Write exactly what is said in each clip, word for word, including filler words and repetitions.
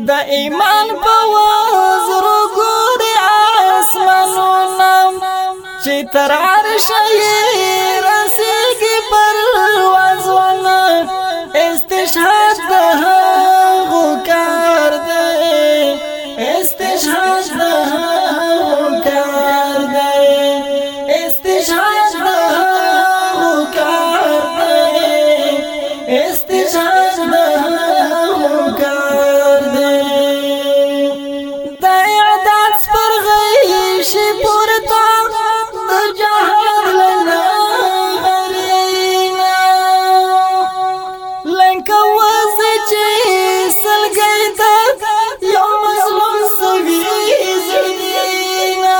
د ایمان په وزرو ګوري اسمانونه چې تر عرش یې رسیږي پروازونه استشهاد د هغو کار دی استشهاد د هغو کار دی استشهاد د هغو کار دی استشهاد د هغو کار دی د اعداد سپرغۍ شي پورته د جهاد لنا غرینا لکه وزه چې سلګۍ ته یو مظلوم سوي زړګینا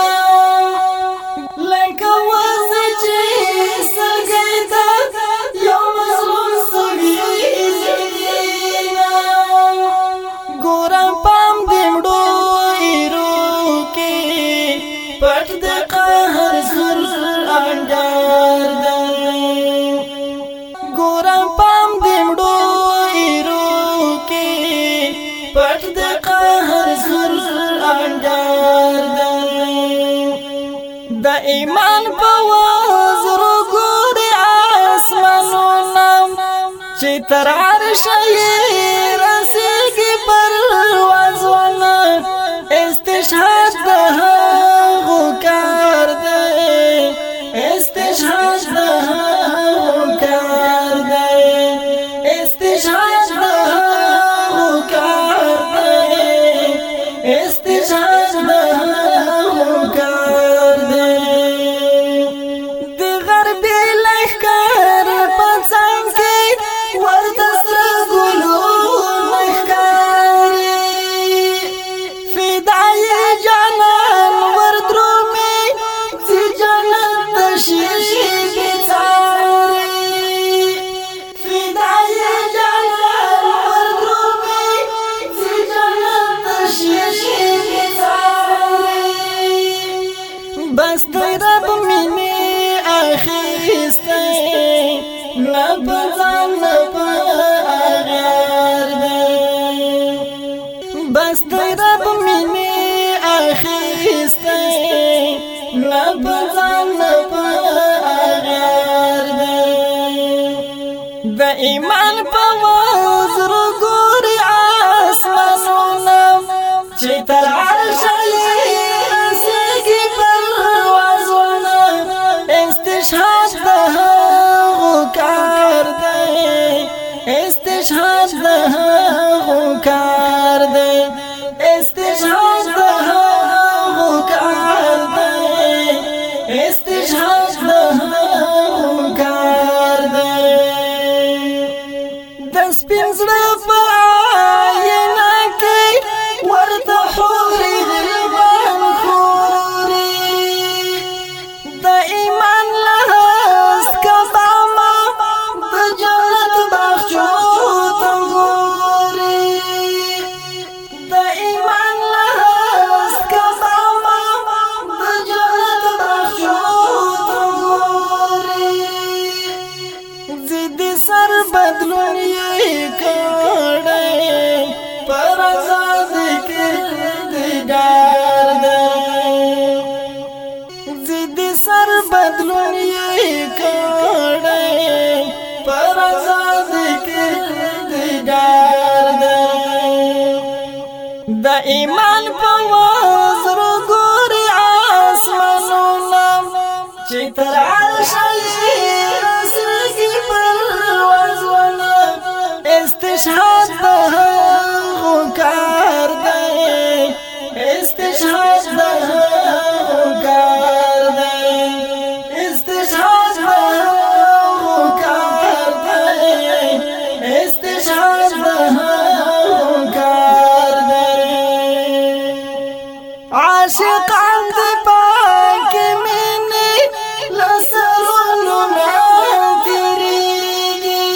لکه وزه چې سلګۍ ته یو مظلوم سوي زړګینا ګورم پام دې مړو ایرو کې پټ د قهر زر انګار دی ګورم پام دې مړو ایرو کې پټ د قهر زر انګار دی د ایمان په وزرو ګوري اسمانونه چې تر عرش یې رسیږي پروازونه استشهاد د هغو کار دی استشهاد د هغو کار دی استشهاد د هغو کار دی استشهاد د هغو کار دی د غربي لښکر په څنګ کې ورته سره ګلونه ښکاري فدای جانان وردرومي چې جنت د شیبې څاري فدای جانان وردرومي چې جنت د شیبې څاري بس د رب مینې اخیستی نه په ځان نه په اغیار دی بس د رب مینې اخیستی نه په ځان نه په اغیار دی د ایمان په وزرو ګوري اسمانونه چې تر عرش یې رسیږي پروازونه استشهاد د هغو کار دی استشهاد د هغو کار دی استشهاد د هغو کار دی استشهاد د هغو کار دی د سپین زړه په آینه کې ورته حورې غریبان خوري د ایمان له هسکه بامه د جنت باغچو ته ګوري د ایمان له هسکه بامه د جنت باغچو ته ګوري ضد سر بدلون یې کړی پر آزاد کردګار دی ضد سر بدلون یې کړی پر آزاد کردګار دی د ایمان په وزرو ګوري اسمانونه چې تر عرش یې رسیږي پروازونه استشهاد د هغو کار دی استشهاد د هغو کار دی استشهاد د هغو کار دی استشهاد د هغو کار دی عاشقان د پاک مینې له سرونو نه تېرېږي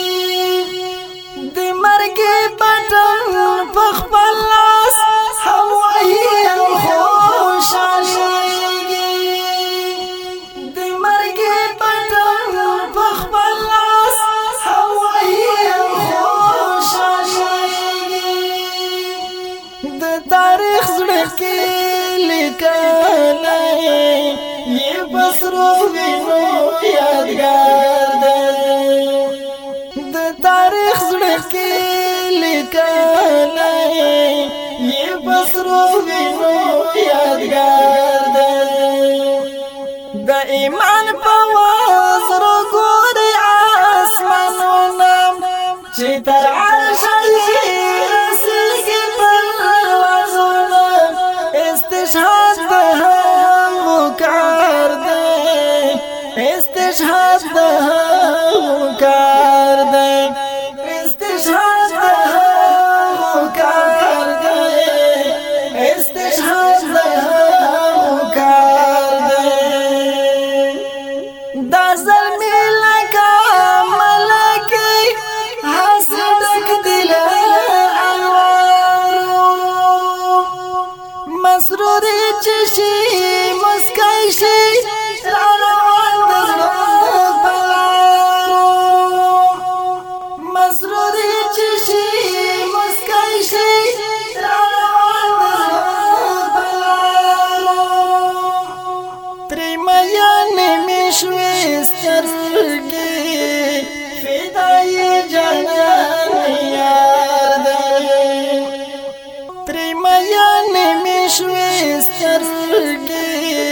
د مرګ بټن په خپل لاس هم وهي او خوشحالېږي د مرګ بټن په خپل لاس هم وهي او خوشحالېږي زړه کې لیکلای یې بسرو وینو یادګار دی د تاریخ زړه کې لیکلای یې بسرو وینو یادګار دی د ایمان په وزرو ګوري آسمانونه چې تر عرش رسېږي پروازونه استشهاد د هغو کار دی استشهاد د هغو کار دی استشهاد د هغو کار دی استشهاد د هغو کار دی دا زلمی لکه ملکې هسې ډک دي له انوارو مسروري چې شي مسکی شي راروان د زړه په لارو مسروري چې شي مسکی شي راروان د زړه په لارو ترې میانې مې شوې سترګې فدایي جانان یار دی ترې میانې مې شوې سترګې